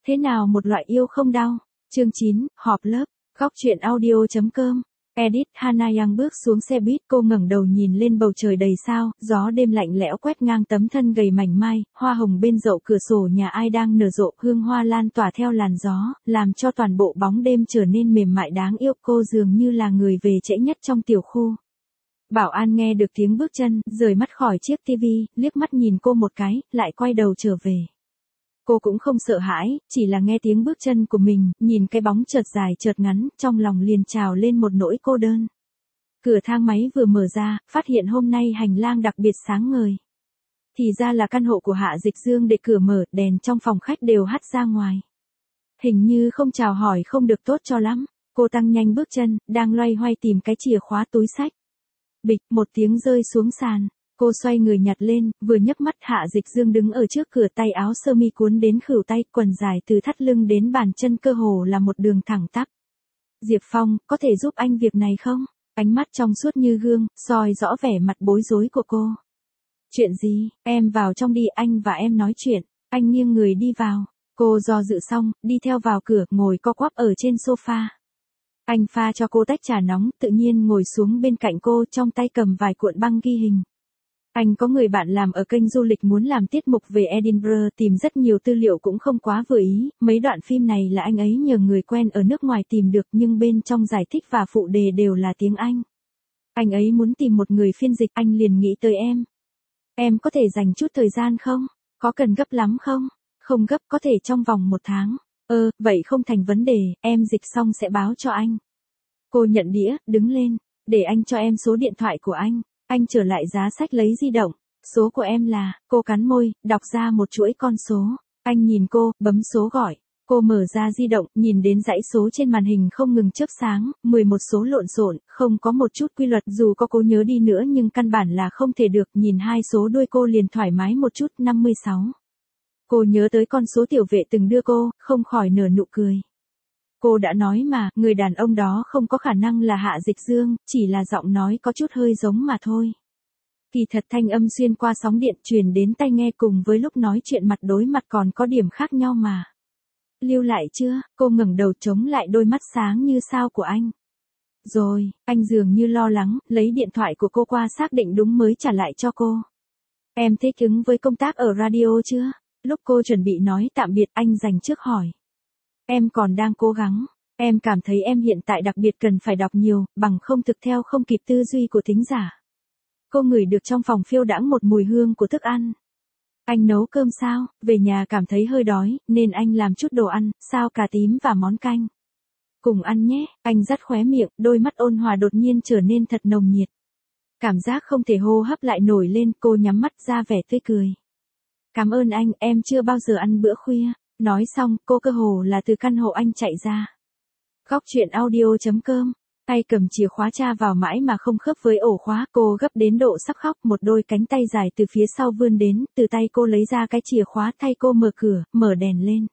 Thế nào một loại yêu không đau? Chương 9, họp lớp, góc truyện audio.com. Edit Hana Yang bước xuống xe buýt, cô ngẩng đầu nhìn lên bầu trời đầy sao, gió đêm lạnh lẽo quét ngang tấm thân gầy mảnh mai, hoa hồng bên dậu cửa sổ nhà ai đang nở rộ, hương hoa lan tỏa theo làn gió, làm cho toàn bộ bóng đêm trở nên mềm mại đáng yêu. Cô dường như là người về trễ nhất trong tiểu khu. Bảo an nghe được tiếng bước chân, rời mắt khỏi chiếc tivi, liếc mắt nhìn cô một cái, lại quay đầu trở về. Cô cũng không sợ hãi, chỉ là nghe tiếng bước chân của mình, nhìn cái bóng chợt dài chợt ngắn, trong lòng liền trào lên một nỗi cô đơn. Cửa thang máy vừa mở ra, phát hiện hôm nay hành lang đặc biệt sáng ngời. Thì ra là căn hộ của Hạ Dịch Dương, để cửa mở, đèn trong phòng khách đều hắt ra ngoài. Hình như không chào hỏi không được tốt cho lắm. Cô tăng nhanh bước chân, đang loay hoay tìm cái chìa khóa túi xách. Bịch, một tiếng rơi xuống sàn. Cô xoay người nhặt lên, vừa nhấc mắt Hạ Dịch Dương đứng ở trước cửa, tay áo sơ mi cuốn đến khuỷu tay, quần dài từ thắt lưng đến bàn chân cơ hồ là một đường thẳng tắp. Diệp Phong, có thể giúp anh việc này không? Ánh mắt trong suốt như gương, soi rõ vẻ mặt bối rối của cô. Chuyện gì? Em vào trong đi, anh và em nói chuyện. Anh nghiêng người đi vào. Cô do dự xong, đi theo vào cửa, ngồi co quắp ở trên sofa. Anh pha cho cô tách trà nóng, tự nhiên ngồi xuống bên cạnh cô, trong tay cầm vài cuộn băng ghi hình. Anh có người bạn làm ở kênh du lịch muốn làm tiết mục về Edinburgh, tìm rất nhiều tư liệu cũng không quá vừa ý, mấy đoạn phim này là anh ấy nhờ người quen ở nước ngoài tìm được, nhưng bên trong giải thích và phụ đề đều là tiếng Anh. Anh ấy muốn tìm một người phiên dịch, anh liền nghĩ tới em. Em có thể dành chút thời gian không? Có cần gấp lắm không? Không gấp, có thể trong vòng 1 tháng. Vậy không thành vấn đề, em dịch xong sẽ báo cho anh. Cô nhận đĩa, đứng lên, để anh cho em số điện thoại của anh. Anh trở lại giá sách lấy di động. Số của em là, cô cắn môi, đọc ra một chuỗi con số. Anh nhìn cô, bấm số gọi. Cô mở ra di động, nhìn đến dãy số trên màn hình không ngừng chớp sáng, 11 số lộn xộn, không có một chút quy luật, dù có cố nhớ đi nữa nhưng căn bản là không thể được, nhìn 2 số đuôi cô liền thoải mái một chút, 56. Cô nhớ tới con số tiểu vệ từng đưa cô, không khỏi nở nụ cười. Cô đã nói mà, người đàn ông đó không có khả năng là Hạ Dịch Dương, chỉ là giọng nói có chút hơi giống mà thôi. Kỳ thật thanh âm xuyên qua sóng điện truyền đến tai nghe cùng với lúc nói chuyện mặt đối mặt còn có điểm khác nhau mà. Lưu lại chưa? Cô ngẩng đầu chống lại đôi mắt sáng như sao của anh. Rồi, anh dường như lo lắng, lấy điện thoại của cô qua xác định đúng mới trả lại cho cô. Em thích ứng với công tác ở radio chưa? Lúc cô chuẩn bị nói tạm biệt, anh dành trước hỏi. Em còn đang cố gắng. Em cảm thấy em hiện tại đặc biệt cần phải đọc nhiều, bằng không thực theo không kịp tư duy của thính giả. Cô ngửi được trong phòng phiêu đãng một mùi hương của thức ăn. Anh nấu cơm sao? Về nhà cảm thấy hơi đói, nên anh làm chút đồ ăn, sao cà tím và món canh. Cùng ăn nhé, anh dắt khóe miệng, đôi mắt ôn hòa đột nhiên trở nên thật nồng nhiệt. Cảm giác không thể hô hấp lại nổi lên, cô nhắm mắt ra vẻ tươi cười. Cảm ơn anh, em chưa bao giờ ăn bữa khuya. Nói xong, cô cơ hồ là từ căn hộ anh chạy ra. Góc truyện audio.com. Tay cầm chìa khóa tra vào mãi mà không khớp với ổ khóa, cô gấp đến độ sắp khóc, một đôi cánh tay dài từ phía sau vươn đến, từ tay cô lấy ra cái chìa khóa, thay cô mở cửa, mở đèn lên.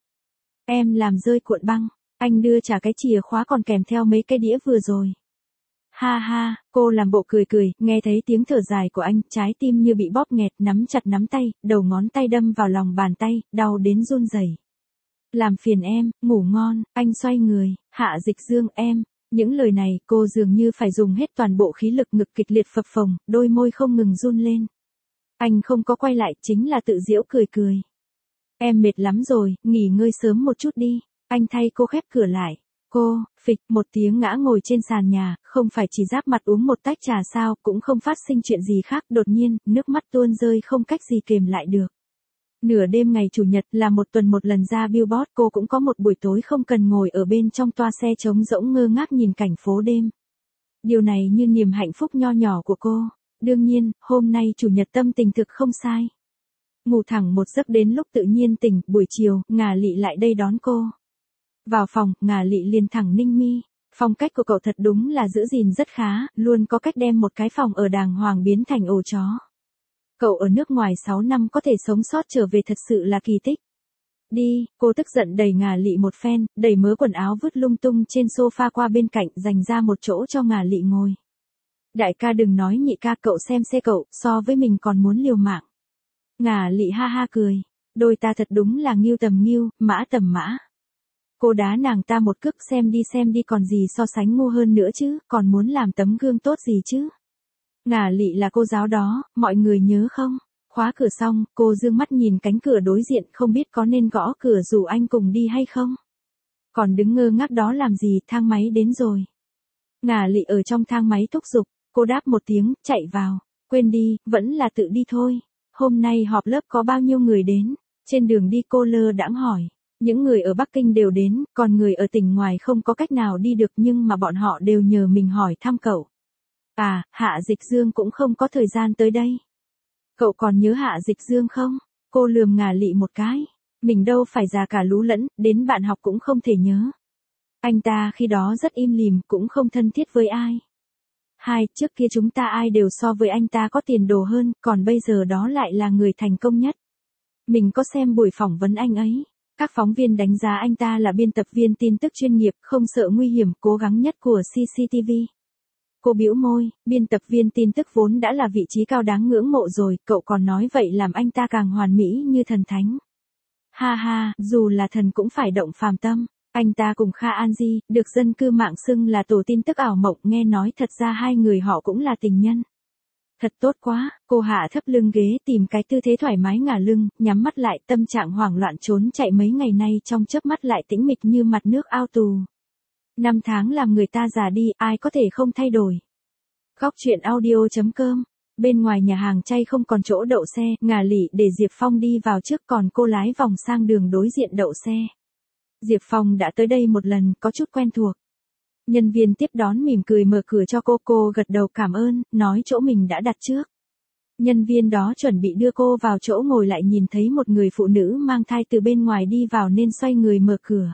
Em làm rơi cuộn băng, anh đưa trả cái chìa khóa còn kèm theo mấy cái đĩa vừa rồi. Ha ha, cô làm bộ cười cười, nghe thấy tiếng thở dài của anh, trái tim như bị bóp nghẹt, nắm chặt nắm tay, đầu ngón tay đâm vào lòng bàn tay, đau đến run rẩy. Làm phiền em, ngủ ngon, anh xoay người, Hạ Dịch Dương em. Những lời này, cô dường như phải dùng hết toàn bộ khí lực, ngực kịch liệt phập phồng, đôi môi không ngừng run lên. Anh không có quay lại, chính là tự giễu cười cười. Em mệt lắm rồi, nghỉ ngơi sớm một chút đi. Anh thay cô khép cửa lại. Cô, phịch, một tiếng ngã ngồi trên sàn nhà, không phải chỉ giáp mặt uống một tách trà sao, cũng không phát sinh chuyện gì khác, đột nhiên, nước mắt tuôn rơi không cách gì kềm lại được. Nửa đêm ngày Chủ nhật là một tuần một lần ra billboard, cô cũng có một buổi tối không cần ngồi ở bên trong toa xe trống rỗng ngơ ngác nhìn cảnh phố đêm. Điều này như niềm hạnh phúc nho nhỏ của cô. Đương nhiên, hôm nay Chủ nhật tâm tình thực không sai. Ngủ thẳng một giấc đến lúc tự nhiên tỉnh, buổi chiều, Ngà Lị lại đây đón cô. Vào phòng, Ngà Lị liền thẳng ninh mi. Phong cách của cậu thật đúng là giữ gìn rất khá, luôn có cách đem một cái phòng ở đàng hoàng biến thành ổ chó. Cậu ở nước ngoài 6 năm có thể sống sót trở về thật sự là kỳ tích. Đi, cô tức giận đẩy Ngà Lị một phen, đẩy mớ quần áo vứt lung tung trên sofa qua bên cạnh, dành ra một chỗ cho Ngà Lị ngồi. Đại ca đừng nói nhị ca, cậu xem xe cậu, so với mình còn muốn liều mạng. Ngà Lị ha ha cười. Đôi ta thật đúng là ngưu tầm ngưu, mã tầm mã. Cô đá nàng ta một cước xem đi còn gì so sánh ngu hơn nữa chứ, còn muốn làm tấm gương tốt gì chứ. Ngả Lị là cô giáo đó, mọi người nhớ không? Khóa cửa xong, cô dương mắt nhìn cánh cửa đối diện không biết có nên gõ cửa rủ anh cùng đi hay không. Còn đứng ngơ ngác đó làm gì, thang máy đến rồi. Ngả Lị ở trong thang máy thúc giục, cô đáp một tiếng, chạy vào. Quên đi, vẫn là tự đi thôi. Hôm nay họp lớp có bao nhiêu người đến? Trên đường đi cô lơ đãng hỏi. Những người ở Bắc Kinh đều đến, còn người ở tỉnh ngoài không có cách nào đi được nhưng mà bọn họ đều nhờ mình hỏi thăm cậu. À, Hạ Dịch Dương cũng không có thời gian tới đây. Cậu còn nhớ Hạ Dịch Dương không? Cô lườm Ngả Lị một cái. Mình đâu phải già cả lú lẫn, đến bạn học cũng không thể nhớ. Anh ta khi đó rất im lìm, cũng không thân thiết với ai. Trước kia chúng ta ai đều so với anh ta có tiền đồ hơn, còn bây giờ đó lại là người thành công nhất. Mình có xem buổi phỏng vấn anh ấy. Các phóng viên đánh giá anh ta là biên tập viên tin tức chuyên nghiệp, không sợ nguy hiểm, cố gắng nhất của CCTV. Cô bĩu môi, biên tập viên tin tức vốn đã là vị trí cao đáng ngưỡng mộ rồi, cậu còn nói vậy làm anh ta càng hoàn mỹ như thần thánh. Ha ha, dù là thần cũng phải động phàm tâm. Anh ta cùng Kha An-ji, được dân cư mạng xưng là tổ tin tức ảo mộng, nghe nói thật ra hai người họ cũng là tình nhân. Thật tốt quá, cô hạ thấp lưng ghế tìm cái tư thế thoải mái ngả lưng, nhắm mắt lại, tâm trạng hoảng loạn trốn chạy mấy ngày nay trong chớp mắt lại tĩnh mịch như mặt nước ao tù. 5 tháng làm người ta già đi, ai có thể không thay đổi. Góc truyện audio.com. Bên ngoài nhà hàng chay không còn chỗ đậu xe, Ngả Lị để Diệp Phong đi vào trước còn cô lái vòng sang đường đối diện đậu xe. Diệp Phong đã tới đây một lần, có chút quen thuộc. Nhân viên tiếp đón mỉm cười mở cửa cho cô gật đầu cảm ơn, nói chỗ mình đã đặt trước. Nhân viên đó chuẩn bị đưa cô vào chỗ ngồi lại nhìn thấy một người phụ nữ mang thai từ bên ngoài đi vào nên xoay người mở cửa.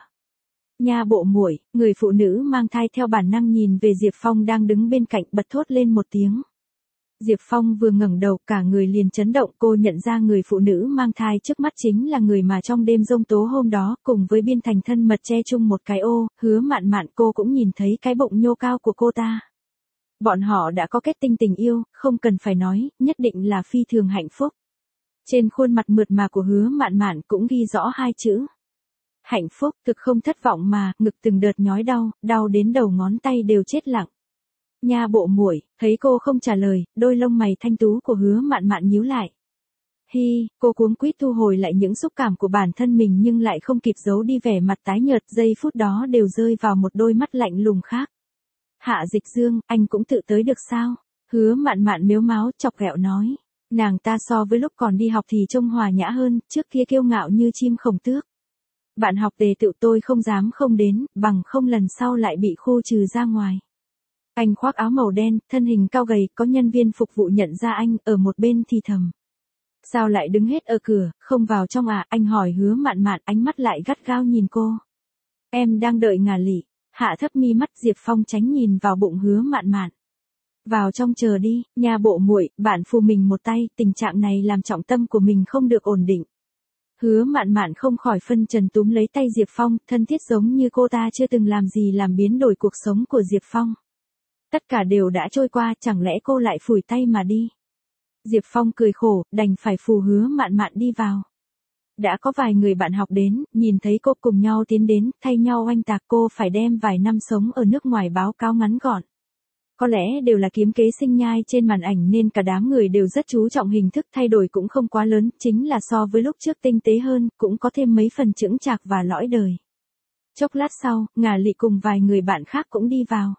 Nha bộ muội, người phụ nữ mang thai theo bản năng nhìn về Diệp Phong đang đứng bên cạnh bật thốt lên một tiếng. Diệp Phong vừa ngẩng đầu cả người liền chấn động, cô nhận ra người phụ nữ mang thai trước mắt chính là người mà trong đêm giông tố hôm đó cùng với Biên Thành thân mật che chung một cái ô, Hứa Mạn Mạn cô cũng nhìn thấy cái bụng nhô cao của cô ta. Bọn họ đã có kết tinh tình yêu, không cần phải nói, nhất định là phi thường hạnh phúc. Trên khuôn mặt mượt mà của Hứa Mạn Mạn cũng ghi rõ hai chữ. Hạnh phúc, thực không thất vọng mà, ngực từng đợt nhói đau đến đầu ngón tay đều chết lặng. Nha bộ muội, thấy cô không trả lời, đôi lông mày thanh tú của Hứa Mạn Mạn nhíu lại. Cô cuống quýt thu hồi lại những xúc cảm của bản thân mình nhưng lại không kịp giấu đi vẻ mặt tái nhợt, giây phút đó đều rơi vào một đôi mắt lạnh lùng khác. Hạ Dịch Dương, anh cũng tự tới được sao? Hứa Mạn Mạn mếu máo chọc ghẹo nói. Nàng ta so với lúc còn đi học thì trông hòa nhã hơn, trước kia kiêu ngạo như chim khổng tước. Bạn học tề tựu tôi không dám không đến, bằng không lần sau lại bị khu trừ ra ngoài. Anh khoác áo màu đen, thân hình cao gầy, có nhân viên phục vụ nhận ra anh, ở một bên thì thầm. Sao lại đứng hết ở cửa, không vào trong à? Anh hỏi Hứa Mạn Mạn, ánh mắt lại gắt gao nhìn cô. Em đang đợi Ngả Lị. Hạ thấp mi mắt, Diệp Phong tránh nhìn vào bụng Hứa Mạn Mạn. Vào trong chờ đi, nha bộ muội, bạn phù mình một tay, tình trạng này làm trọng tâm của mình không được ổn định. Hứa Mạn Mạn không khỏi phân trần túm lấy tay Diệp Phong, thân thiết giống như cô ta chưa từng làm gì làm biến đổi cuộc sống của Diệp Phong. Tất cả đều đã trôi qua, chẳng lẽ cô lại phủi tay mà đi. Diệp Phong cười khổ, đành phải phù Hứa Mạn Mạn đi vào. Đã có vài người bạn học đến, nhìn thấy cô cùng nhau tiến đến, thay nhau oanh tạc cô phải đem vài năm sống ở nước ngoài báo cáo ngắn gọn. Có lẽ đều là kiếm kế sinh nhai trên màn ảnh nên cả đám người đều rất chú trọng hình thức, thay đổi cũng không quá lớn, chính là so với lúc trước tinh tế hơn, cũng có thêm mấy phần chững chạc và lõi đời. Chốc lát sau, Ngả Lị cùng vài người bạn khác cũng đi vào.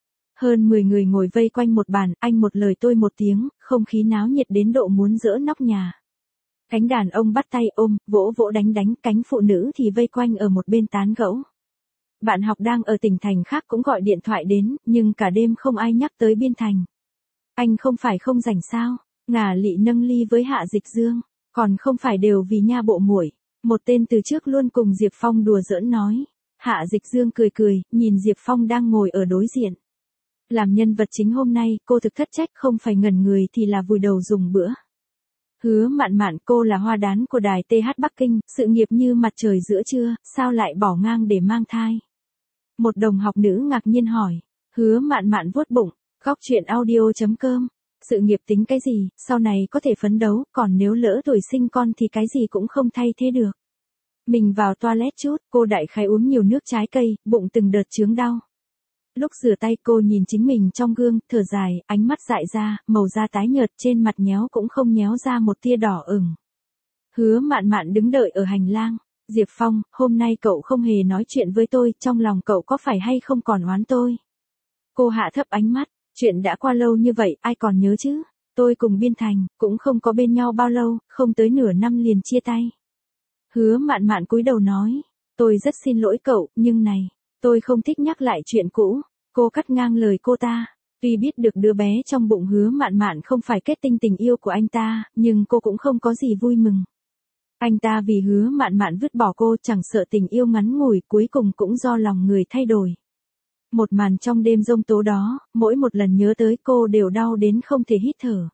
Hơn 10 người ngồi vây quanh một bàn, anh một lời tôi một tiếng, không khí náo nhiệt đến độ muốn giỡ nóc nhà. Cánh đàn ông bắt tay ôm, vỗ vỗ đánh, cánh phụ nữ thì vây quanh ở một bên tán gẫu. Bạn học đang ở tỉnh thành khác cũng gọi điện thoại đến, nhưng cả đêm không ai nhắc tới Biên Thành. Anh không phải không rảnh sao? Ngả Lị nâng ly với Hạ Dịch Dương, còn không phải đều vì nha bộ muội. Một tên từ trước luôn cùng Diệp Phong đùa giỡn nói. Hạ Dịch Dương cười, nhìn Diệp Phong đang ngồi ở đối diện. Làm nhân vật chính hôm nay, cô thực thất trách, không phải ngẩn người thì là vùi đầu dùng bữa. Hứa Mạn Mạn, cô là hoa đán của đài TH Bắc Kinh, sự nghiệp như mặt trời giữa trưa, sao lại bỏ ngang để mang thai? Một đồng học nữ ngạc nhiên hỏi. Hứa Mạn Mạn vuốt bụng. Góc truyện audio.com sự nghiệp tính cái gì, sau này có thể phấn đấu, còn nếu lỡ tuổi sinh con thì cái gì cũng không thay thế được. Mình vào toilet chút, cô đại khái uống nhiều nước trái cây, bụng từng đợt chướng đau. Lúc rửa tay cô nhìn chính mình trong gương, thở dài, ánh mắt dại ra, màu da tái nhợt, trên mặt nhéo cũng không nhéo ra một tia đỏ ửng. Hứa Mạn Mạn đứng đợi ở hành lang. Diệp Phong, hôm nay cậu không hề nói chuyện với tôi, trong lòng cậu có phải hay không còn oán tôi? Cô hạ thấp ánh mắt, chuyện đã qua lâu như vậy, ai còn nhớ chứ? Tôi cùng Biên Thành, cũng không có bên nhau bao lâu, không tới nửa năm liền chia tay. Hứa Mạn Mạn cúi đầu nói, tôi rất xin lỗi cậu, nhưng này, tôi không thích nhắc lại chuyện cũ. Cô cắt ngang lời cô ta. Tuy biết được đứa bé trong bụng Hứa Mạn Mạn không phải kết tinh tình yêu của anh ta, nhưng cô cũng không có gì vui mừng. Anh ta vì Hứa Mạn Mạn vứt bỏ cô, chẳng sợ tình yêu ngắn ngủi, cuối cùng cũng do lòng người thay đổi. Một màn trong đêm giông tố đó, mỗi một lần nhớ tới cô đều đau đến không thể hít thở.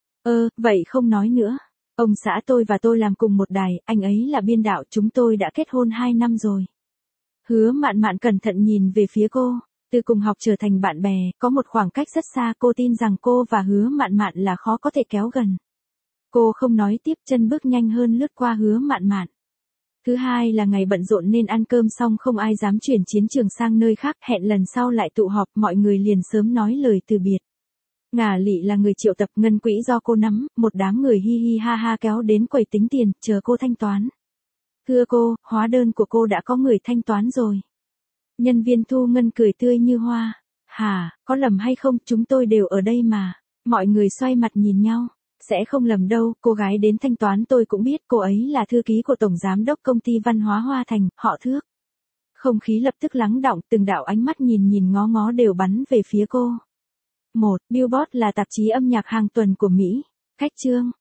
Vậy không nói nữa. Ông xã tôi và tôi làm cùng một đài, anh ấy là biên đạo, chúng tôi đã kết hôn 2 năm rồi. Hứa Mạn Mạn cẩn thận nhìn về phía cô. Từ cùng học trở thành bạn bè, có một khoảng cách rất xa, cô tin rằng cô và Hứa Mạn Mạn là khó có thể kéo gần. Cô không nói tiếp, chân bước nhanh hơn lướt qua Hứa Mạn Mạn. Thứ hai là ngày bận rộn nên ăn cơm xong không ai dám chuyển chiến trường sang nơi khác, hẹn lần sau lại tụ họp, mọi người liền sớm nói lời từ biệt. Ngả Lị là người triệu tập, ngân quỹ do cô nắm, một đám người hi hi ha ha kéo đến quầy tính tiền, chờ cô thanh toán. Thưa cô, hóa đơn của cô đã có người thanh toán rồi. Nhân viên thu ngân cười tươi như hoa. Hả, có lầm hay không, chúng tôi đều ở đây mà. Mọi người xoay mặt nhìn nhau. Sẽ không lầm đâu, cô gái đến thanh toán tôi cũng biết, cô ấy là thư ký của Tổng Giám đốc Công ty Văn hóa Hoa Thành, họ Thước. Không khí lập tức lắng đọng, từng đạo ánh mắt nhìn ngó ngó đều bắn về phía cô. Billboard là tạp chí âm nhạc hàng tuần của Mỹ. Khách chương.